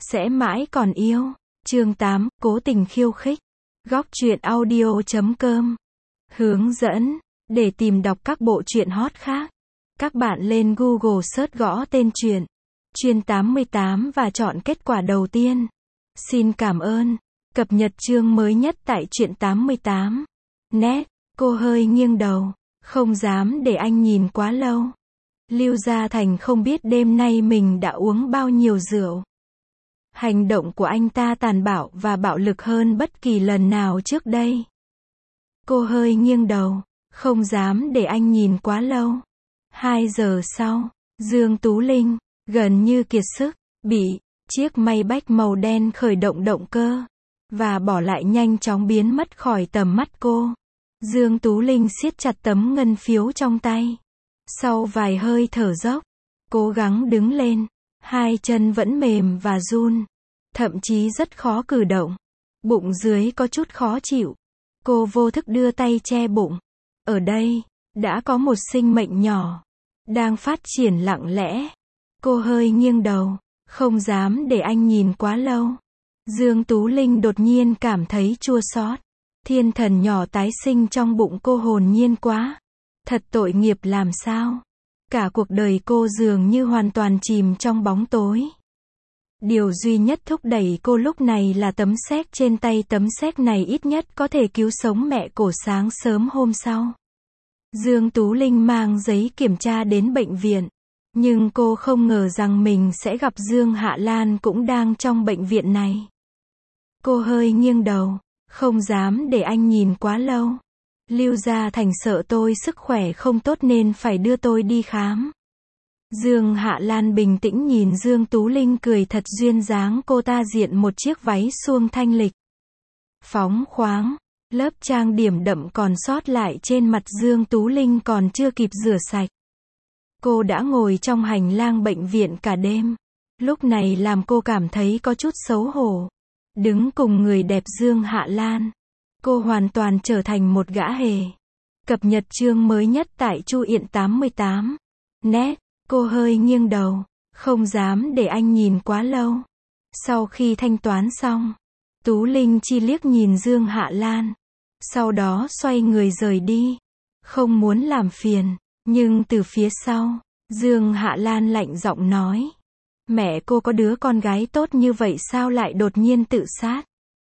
Sẽ mãi còn yêu. Chương 8, cố tình khiêu khích. Góc truyện audio.com. Hướng dẫn. Để tìm đọc các bộ truyện hot khác, các bạn lên Google search gõ tên truyện Truyện 88 và chọn kết quả đầu tiên. Xin cảm ơn. Cập nhật chương mới nhất tại Truyện 88. Net. Cô hơi nghiêng đầu, không dám để anh nhìn quá lâu. Lưu Gia Thành không biết đêm nay mình đã uống bao nhiêu rượu. Hành động của anh ta tàn bạo và bạo lực hơn bất kỳ lần nào trước đây. Cô hơi nghiêng đầu, không dám để anh nhìn quá lâu. 2 giờ sau, Dương Tú Linh, gần như kiệt sức, bị chiếc Maybach màu đen khởi động động cơ, và bỏ lại nhanh chóng biến mất khỏi tầm mắt cô. Dương Tú Linh siết chặt tấm ngân phiếu trong tay. Sau vài hơi thở dốc, cố gắng đứng lên. 2 chân vẫn mềm và run, thậm chí rất khó cử động. Bụng dưới có chút khó chịu. Cô vô thức đưa tay che bụng. Ở đây, đã có một sinh mệnh nhỏ, đang phát triển lặng lẽ. Cô hơi nghiêng đầu, không dám để anh nhìn quá lâu. Dương Tú Linh đột nhiên cảm thấy chua xót. Thiên thần nhỏ tái sinh trong bụng cô hồn nhiên quá. Thật tội nghiệp làm sao. Cả cuộc đời cô dường như hoàn toàn chìm trong bóng tối. Điều duy nhất thúc đẩy cô lúc này là tấm séc trên tay. Tấm séc này ít nhất có thể cứu sống mẹ cô sáng sớm hôm sau. Dương Tú Linh mang giấy kiểm tra đến bệnh viện. Nhưng cô không ngờ rằng mình sẽ gặp Dương Hạ Lan cũng đang trong bệnh viện này. Cô hơi nghiêng đầu, không dám để anh nhìn quá lâu. Lưu Gia Thành sợ tôi sức khỏe không tốt nên phải đưa tôi đi khám. Dương Hạ Lan bình tĩnh nhìn Dương Tú Linh cười thật duyên dáng. Cô ta diện một chiếc váy suông thanh lịch, phóng khoáng. Lớp trang điểm đậm còn sót lại trên mặt Dương Tú Linh còn chưa kịp rửa sạch. Cô đã ngồi trong hành lang bệnh viện cả đêm. Lúc này làm cô cảm thấy có chút xấu hổ. Đứng cùng người đẹp Dương Hạ Lan, cô hoàn toàn trở thành một gã hề. Cập nhật chương mới nhất tại Truyện 88. Net. Cô hơi nghiêng đầu, không dám để anh nhìn quá lâu. Sau khi thanh toán xong, Tú Linh chỉ liếc nhìn Dương Hạ Lan, sau đó xoay người rời đi. Không muốn làm phiền, nhưng từ phía sau, Dương Hạ Lan lạnh giọng nói. Mẹ cô có đứa con gái tốt như vậy sao lại đột nhiên tự sát?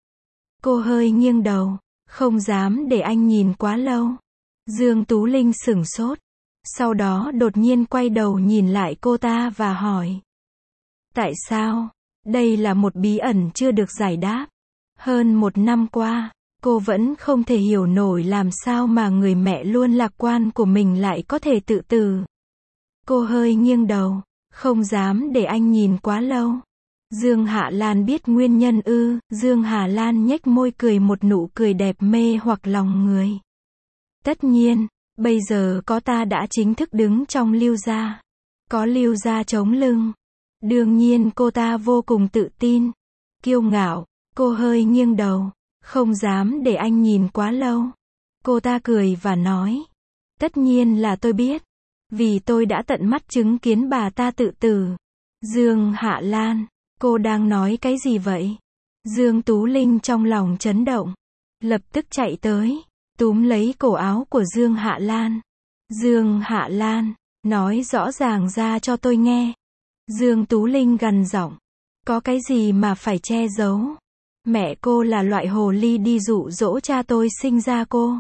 Cô hơi nghiêng đầu, không dám để anh nhìn quá lâu. Dương Tú Linh sửng sốt. Sau đó đột nhiên quay đầu nhìn lại cô ta và hỏi. Tại sao? Đây là một bí ẩn chưa được giải đáp. Hơn 1 năm qua, cô vẫn không thể hiểu nổi làm sao mà người mẹ luôn lạc quan của mình lại có thể tự tử. Cô hơi nghiêng đầu, không dám để anh nhìn quá lâu. Dương Hạ Lan biết nguyên nhân ư? Dương Hạ Lan nhếch môi cười một nụ cười đẹp mê hoặc lòng người. Tất nhiên, bây giờ có ta đã chính thức đứng trong Lưu gia. Có Lưu gia chống lưng. Đương nhiên cô ta vô cùng tự tin, kiêu ngạo. Cô hơi nghiêng đầu, không dám để anh nhìn quá lâu. Cô ta cười và nói. Tất nhiên là tôi biết. Vì tôi đã tận mắt chứng kiến bà ta tự tử. Dương Hạ Lan, cô đang nói cái gì vậy? Dương Tú Linh trong lòng chấn động, lập tức chạy tới, túm lấy cổ áo của Dương Hạ Lan. Dương Hạ Lan, nói rõ ràng ra cho tôi nghe. Dương Tú Linh gằn giọng. Có cái gì mà phải che giấu? Mẹ cô là loại hồ ly đi dụ dỗ cha tôi sinh ra cô.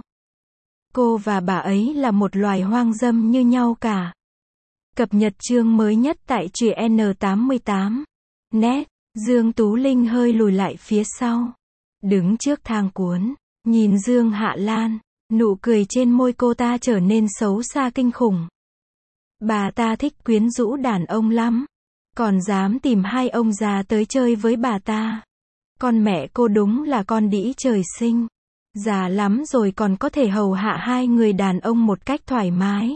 Cô và bà ấy là một loài hoang dâm như nhau cả. Cập nhật chương mới nhất tại Truyện 88. Net. Dương Tú Linh hơi lùi lại phía sau, đứng trước thang cuốn, nhìn Dương Hạ Lan, nụ cười trên môi cô ta trở nên xấu xa kinh khủng. Bà ta thích quyến rũ đàn ông lắm, còn dám tìm 2 ông già tới chơi với bà ta. Con mẹ cô đúng là con đĩ trời sinh, già lắm rồi còn có thể hầu hạ 2 người đàn ông một cách thoải mái.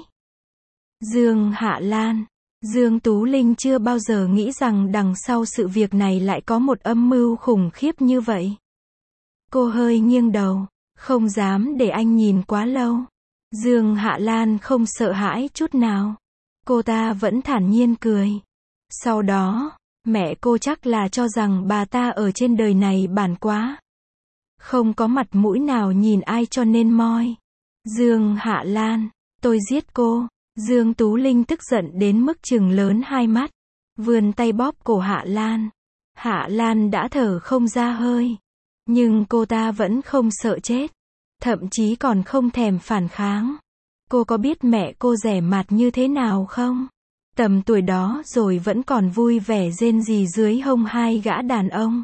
Dương Hạ Lan, Dương Tú Linh chưa bao giờ nghĩ rằng đằng sau sự việc này lại có một âm mưu khủng khiếp như vậy. Cô hơi nghiêng đầu, không dám để anh nhìn quá lâu. Dương Hạ Lan không sợ hãi chút nào. Cô ta vẫn thản nhiên cười. Sau đó, Mẹ cô chắc là cho rằng bà ta ở trên đời này bản quá. Không có mặt mũi nào nhìn ai cho nên moi. Dương Hạ Lan, tôi giết cô. Dương Tú Linh tức giận đến mức trừng lớn hai mắt. Vươn tay bóp cổ Hạ Lan. Hạ Lan đã thở không ra hơi. Nhưng cô ta vẫn không sợ chết. Thậm chí còn không thèm phản kháng. Cô có biết mẹ cô rẻ mạt như thế nào không? Tầm tuổi đó rồi vẫn còn vui vẻ rên rỉ dưới hông hai gã đàn ông.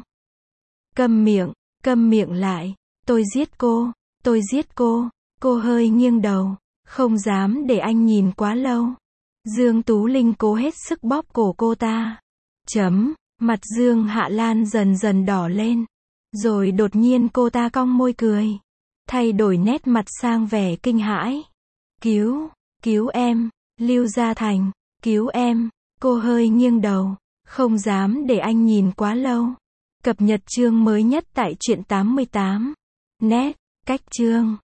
Câm miệng lại. Tôi giết cô. Cô hơi nghiêng đầu. Không dám để anh nhìn quá lâu. Dương Tú Linh cố hết sức bóp cổ cô ta. Mặt Dương Hạ Lan dần dần đỏ lên. Rồi đột nhiên cô ta cong môi cười. Thay đổi nét mặt sang vẻ kinh hãi. Cứu em, Lưu Gia Thành, cứu em. Cô hơi nghiêng đầu. Không dám để anh nhìn quá lâu. Cập nhật chương mới nhất tại truyện 88. Net, cách chương.